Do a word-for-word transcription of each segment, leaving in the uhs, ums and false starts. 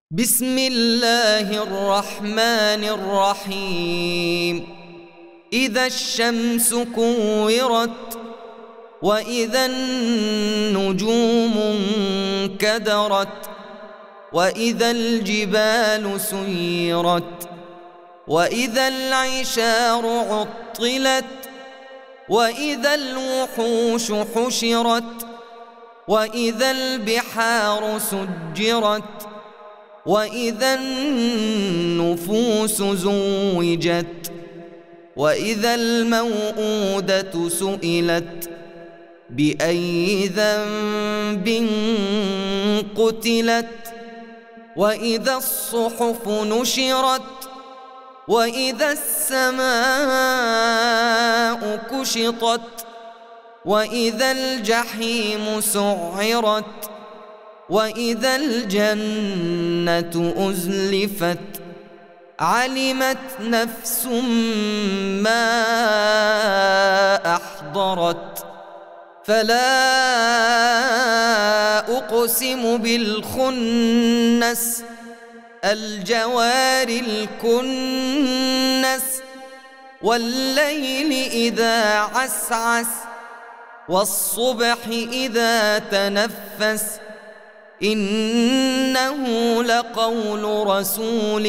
بسم الله الرحمن الرحيم. إذا الشمس كورت وإذا النجوم انكدرت وإذا الجبال سيرت وإذا العشار عطلت وإذا الوحوش حشرت وإذا البحار سجرت وإذا النفوس زوجت وإذا الموءودة سئلت بأي ذنب قتلت وإذا الصحف نشرت وإذا السماء كشطت وإذا الجحيم سعرت وإذا الجنة أزلفت علمت نفس ما أحضرت فلا أقسم بالخنس الجوار الكنس والليل إذا عسعس والصبح إذا تنفس إنه لقول رسول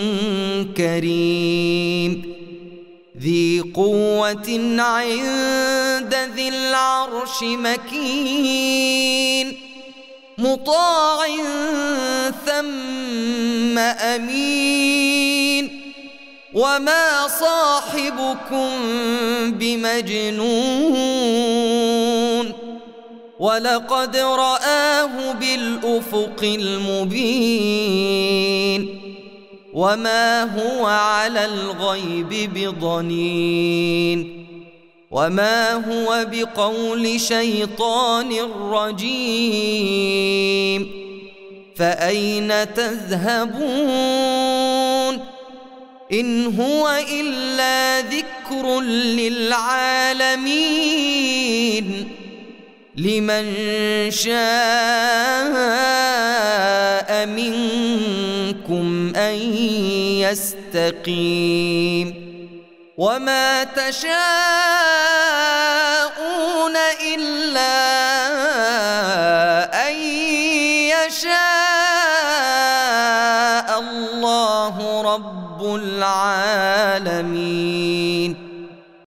كريم ذي قوة عند ذي العرش مكين مطاع ثم أمين وما صاحبكم بمجنون ولقد رآه بالأفق المبين وما هو على الغيب بضنين وما هو بقول شيطان رجيم فأين تذهبون إن هو إلا ذكر للعالمين لمن شاء منكم أن يستقيم وما تشاءون إلا أن يشاء الله رب العالمين.